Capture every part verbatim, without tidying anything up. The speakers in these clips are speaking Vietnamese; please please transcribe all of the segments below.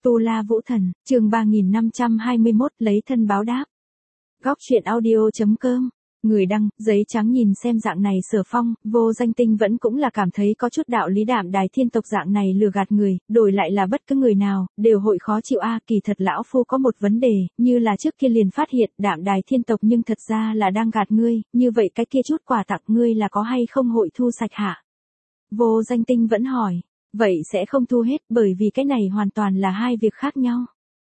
Tu La Vũ Thần, chương ba nghìn năm trăm hai mươi mốt lấy thân báo đáp. Góc truyện audio chấm com. Người đăng, giấy trắng nhìn xem dạng này Sở Phong, Vô Danh Tinh vẫn cũng là cảm thấy có chút đạo lý Đạm Đài Thiên tộc dạng này lừa gạt người, đổi lại là bất cứ người nào, đều hội khó chịu a kỳ thật lão phu có một vấn đề, như là trước kia liền phát hiện Đạm Đài Thiên tộc nhưng thật ra là đang gạt ngươi, như vậy cái kia chút quà tặng ngươi là có hay không hội thu sạch hả? Vô Danh Tinh vẫn hỏi, vậy sẽ không thu hết bởi vì cái này hoàn toàn là hai việc khác nhau.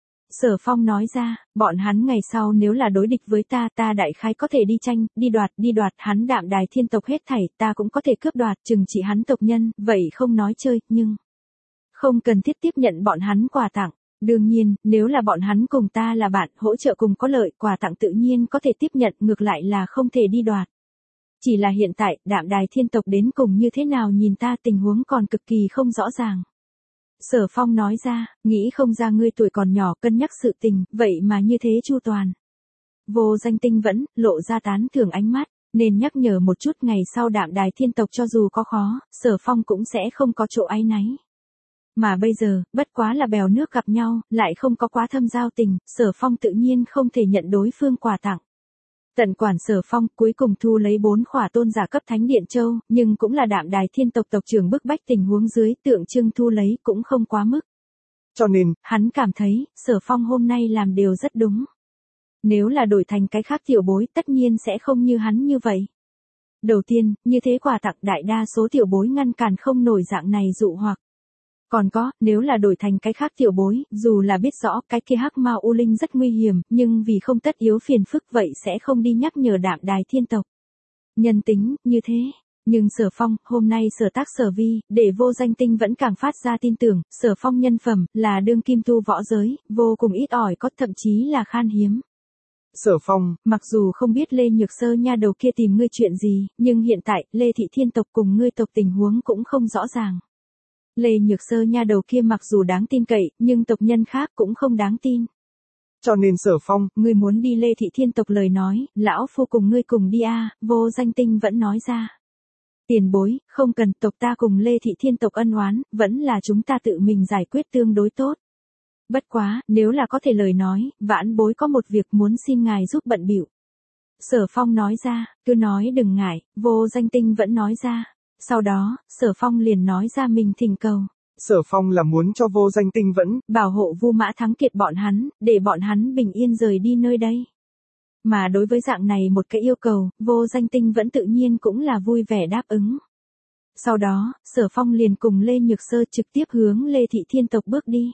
Sở Phong nói ra, bọn hắn ngày sau nếu là đối địch với ta, ta đại khái có thể đi tranh, đi đoạt, đi đoạt hắn Đạm Đài Thiên tộc hết thảy, ta cũng có thể cướp đoạt, chừng trị hắn tộc nhân, vậy không nói chơi, nhưng không cần thiết tiếp nhận bọn hắn quà tặng. Đương nhiên, nếu là bọn hắn cùng ta là bạn, hỗ trợ cùng có lợi, quà tặng tự nhiên có thể tiếp nhận, ngược lại là không thể đi đoạt. Chỉ là hiện tại, Đạm Đài Thiên tộc đến cùng như thế nào nhìn ta tình huống còn cực kỳ không rõ ràng. Sở Phong nói ra, nghĩ không ra ngươi tuổi còn nhỏ cân nhắc sự tình, vậy mà như thế chu toàn. Vô Danh Tinh vẫn, lộ ra tán thưởng ánh mắt, nên nhắc nhở một chút ngày sau Đạm Đài Thiên tộc cho dù có khó, Sở Phong cũng sẽ không có chỗ áy náy. Mà bây giờ, bất quá là bèo nước gặp nhau, lại không có quá thâm giao tình, Sở Phong tự nhiên không thể nhận đối phương quà tặng. Tận quản Sở Phong cuối cùng thu lấy bốn khỏa tôn giả cấp thánh điện châu, nhưng cũng là Đạm Đài Thiên tộc tộc trưởng bức bách tình huống dưới tượng trưng thu lấy cũng không quá mức. Cho nên, hắn cảm thấy, Sở Phong hôm nay làm đều rất đúng. Nếu là đổi thành cái khác tiểu bối tất nhiên sẽ không như hắn như vậy. Đầu tiên, như thế quà tặng đại đa số tiểu bối ngăn cản không nổi dạng này dụ hoặc. Còn có, nếu là đổi thành cái khác tiểu bối, dù là biết rõ cái kia hắc ma u linh rất nguy hiểm, nhưng vì không tất yếu phiền phức vậy sẽ không đi nhắc nhở Đạm Đài Thiên tộc. Nhân tính, như thế. Nhưng Sở Phong, hôm nay sở tác sở vi, để Vô Danh Tinh vẫn càng phát ra tin tưởng, Sở Phong nhân phẩm, là đương kim tu võ giới, vô cùng ít ỏi có thậm chí là khan hiếm. Sở Phong, mặc dù không biết Lê Nhược Sơ nha đầu kia tìm ngươi chuyện gì, nhưng hiện tại, Lê Thị Thiên tộc cùng ngươi tộc tình huống cũng không rõ ràng. Lê Nhược Sơ nha đầu kia mặc dù đáng tin cậy, nhưng tộc nhân khác cũng không đáng tin. Cho nên Sở Phong, ngươi muốn đi Lê Thị Thiên tộc lời nói, lão phu cùng ngươi cùng đi a. Vô Danh Tinh vẫn nói ra. Tiền bối, không cần, tộc ta cùng Lê Thị Thiên tộc ân oán, vẫn là chúng ta tự mình giải quyết tương đối tốt. Bất quá, nếu là có thể lời nói, vãn bối có một việc muốn xin ngài giúp bận bịu. Sở Phong nói ra, cứ nói đừng ngại, Vô Danh Tinh vẫn nói ra. Sau đó, Sở Phong liền nói ra mình thỉnh cầu. Sở Phong là muốn cho Vô Danh Tinh vẫn bảo hộ Vu Mã Thắng Kiệt bọn hắn, để bọn hắn bình yên rời đi nơi đây. Mà đối với dạng này một cái yêu cầu, Vô Danh Tinh vẫn tự nhiên cũng là vui vẻ đáp ứng. Sau đó, Sở Phong liền cùng Lê Nhược Sơ trực tiếp hướng Lê Thị Thiên tộc bước đi.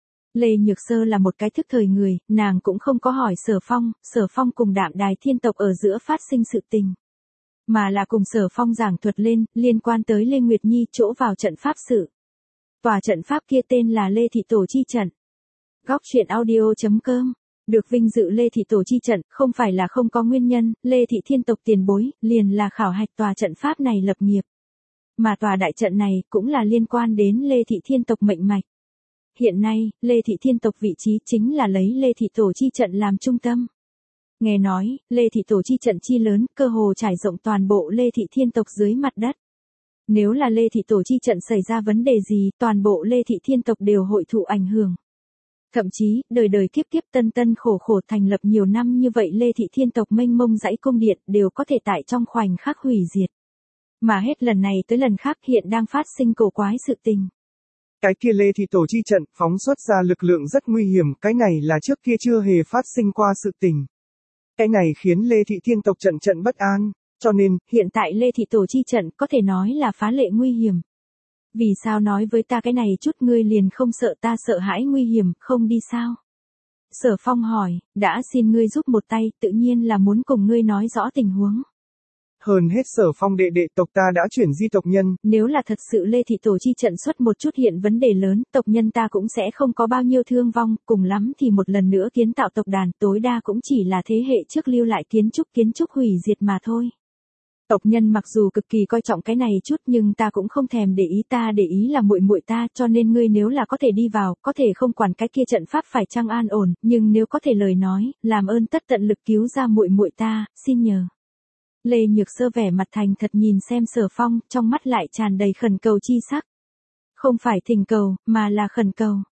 Lê Nhược Sơ là một cái thức thời người, nàng cũng không có hỏi Sở Phong, Sở Phong cùng Đạm Đài Thiên tộc ở giữa phát sinh sự tình. Mà là cùng Sở Phong giảng thuật lên, liên quan tới Lê Nguyệt Nhi chỗ vào trận pháp sự. Tòa trận pháp kia tên là Lê Thị Tổ Chi Trận. Góc truyện audio chấm com. Được vinh dự Lê Thị Tổ Chi Trận, không phải là không có nguyên nhân, Lê Thị Thiên tộc tiền bối, liền là khảo hạch tòa trận pháp này lập nghiệp. Mà tòa đại trận này, cũng là liên quan đến Lê Thị Thiên tộc mệnh mạch. Hiện nay, Lê Thị Thiên tộc vị trí chính là lấy Lê Thị Tổ Chi Trận làm trung tâm. Nghe nói, Lê Thị Tổ Chi Trận chi lớn, cơ hồ trải rộng toàn bộ Lê Thị Thiên tộc dưới mặt đất. Nếu là Lê Thị Tổ Chi Trận xảy ra vấn đề gì, toàn bộ Lê Thị Thiên tộc đều hội thụ ảnh hưởng. Thậm chí, đời đời kiếp kiếp tân tân khổ khổ thành lập nhiều năm như vậy Lê Thị Thiên tộc mênh mông dãy cung điện đều có thể tại trong khoảnh khắc hủy diệt. Mà hết lần này tới lần khác hiện đang phát sinh cổ quái sự tình. Cái kia Lê Thị Tổ Chi Trận phóng xuất ra lực lượng rất nguy hiểm, cái này là trước kia chưa hề phát sinh qua sự tình. Cái này khiến Lê Thị Thiên tộc trận trận bất an, cho nên, hiện tại Lê Thị Tổ Chi Trận có thể nói là phá lệ nguy hiểm. Vì sao nói với ta cái này chút ngươi liền không sợ ta sợ hãi nguy hiểm, không đi sao? Sở Phong hỏi, đã xin ngươi giúp một tay, tự nhiên là muốn cùng ngươi nói rõ tình huống. Hơn hết Sở Phong đệ đệ tộc ta đã chuyển di tộc nhân. Nếu là thật sự Lê Thị Tổ Chi Trận xuất một chút hiện vấn đề lớn, tộc nhân ta cũng sẽ không có bao nhiêu thương vong, cùng lắm thì một lần nữa kiến tạo tộc đàn, tối đa cũng chỉ là thế hệ trước lưu lại kiến trúc kiến trúc hủy diệt mà thôi. Tộc nhân mặc dù cực kỳ coi trọng cái này chút nhưng ta cũng không thèm để ý, ta để ý là muội muội ta, cho nên ngươi nếu là có thể đi vào, có thể không quản cái kia trận pháp phải chăng an ổn, nhưng nếu có thể lời nói, làm ơn tất tận lực cứu ra muội muội ta, xin nhờ. Lê Nhược Sơ vẻ mặt thành thật nhìn xem Sở Phong, trong mắt lại tràn đầy khẩn cầu chi sắc. Không phải thỉnh cầu, mà là khẩn cầu.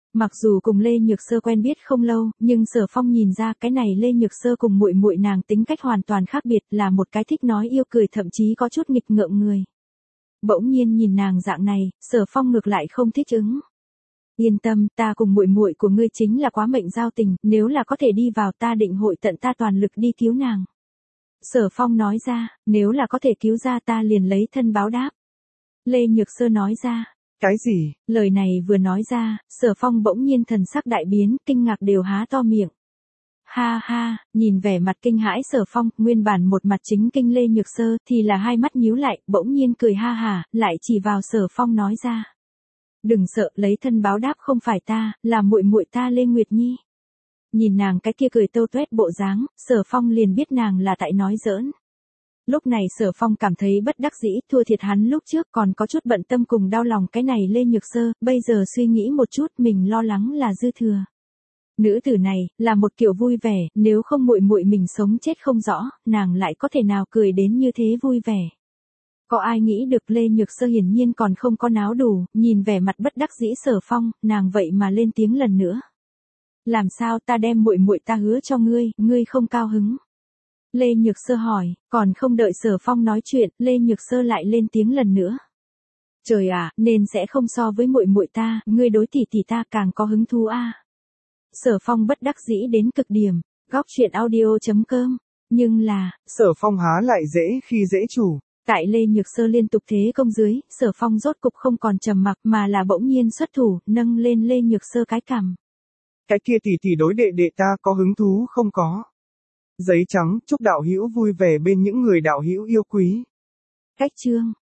Mặc dù cùng Lê Nhược Sơ quen biết không lâu, nhưng Sở Phong nhìn ra cái này Lê Nhược Sơ cùng muội muội nàng tính cách hoàn toàn khác biệt, là một cái thích nói yêu cười thậm chí có chút nghịch ngợm người. Bỗng nhiên nhìn nàng dạng này, Sở Phong ngược lại không thích ứng. Yên tâm, ta cùng muội muội của ngươi chính là quá mệnh giao tình, nếu là có thể đi vào ta định hội tận ta toàn lực đi cứu nàng. Sở Phong nói ra, nếu là có thể cứu ra ta liền lấy thân báo đáp. Lê Nhược Sơ nói ra. Cái gì? Lời này vừa nói ra, Sở Phong bỗng nhiên thần sắc đại biến, kinh ngạc đều há to miệng. Ha ha, nhìn vẻ mặt kinh hãi Sở Phong, nguyên bản một mặt chính kinh Lê Nhược Sơ thì là hai mắt nhíu lại, bỗng nhiên cười ha hả, lại chỉ vào Sở Phong nói ra. Đừng sợ, lấy thân báo đáp không phải ta, là muội muội ta Lê Nguyệt Nhi. Nhìn nàng cái kia cười tâu tuét bộ dáng, Sở Phong liền biết nàng là tại nói giỡn. Lúc này Sở Phong cảm thấy bất đắc dĩ, thua thiệt hắn lúc trước còn có chút bận tâm cùng đau lòng cái này Lê Nhược Sơ, bây giờ suy nghĩ một chút mình lo lắng là dư thừa. Nữ tử này, là một kiểu vui vẻ, nếu không muội muội mình sống chết không rõ, nàng lại có thể nào cười đến như thế vui vẻ. Có ai nghĩ được Lê Nhược Sơ hiển nhiên còn không có náo đủ, nhìn vẻ mặt bất đắc dĩ Sở Phong, nàng vậy mà lên tiếng lần nữa. Làm sao ta đem muội muội ta hứa cho ngươi, ngươi không cao hứng? Lê Nhược Sơ hỏi, còn không đợi Sở Phong nói chuyện, Lê Nhược Sơ lại lên tiếng lần nữa. Trời ạ, nên sẽ không so với muội muội ta, ngươi đối tỷ tỷ ta càng có hứng thú a. Sở Phong bất đắc dĩ đến cực điểm, góc truyện audio chấm com, nhưng là, Sở Phong há lại dễ khi dễ chủ. Tại Lê Nhược Sơ liên tục thế công dưới, Sở Phong rốt cục không còn trầm mặc mà là bỗng nhiên xuất thủ, nâng lên Lê Nhược Sơ cái cằm. Cái kia tỷ tỷ đối đệ đệ ta có hứng thú không có? Giấy trắng, chúc đạo hữu vui vẻ bên những người đạo hữu yêu quý. Cách chương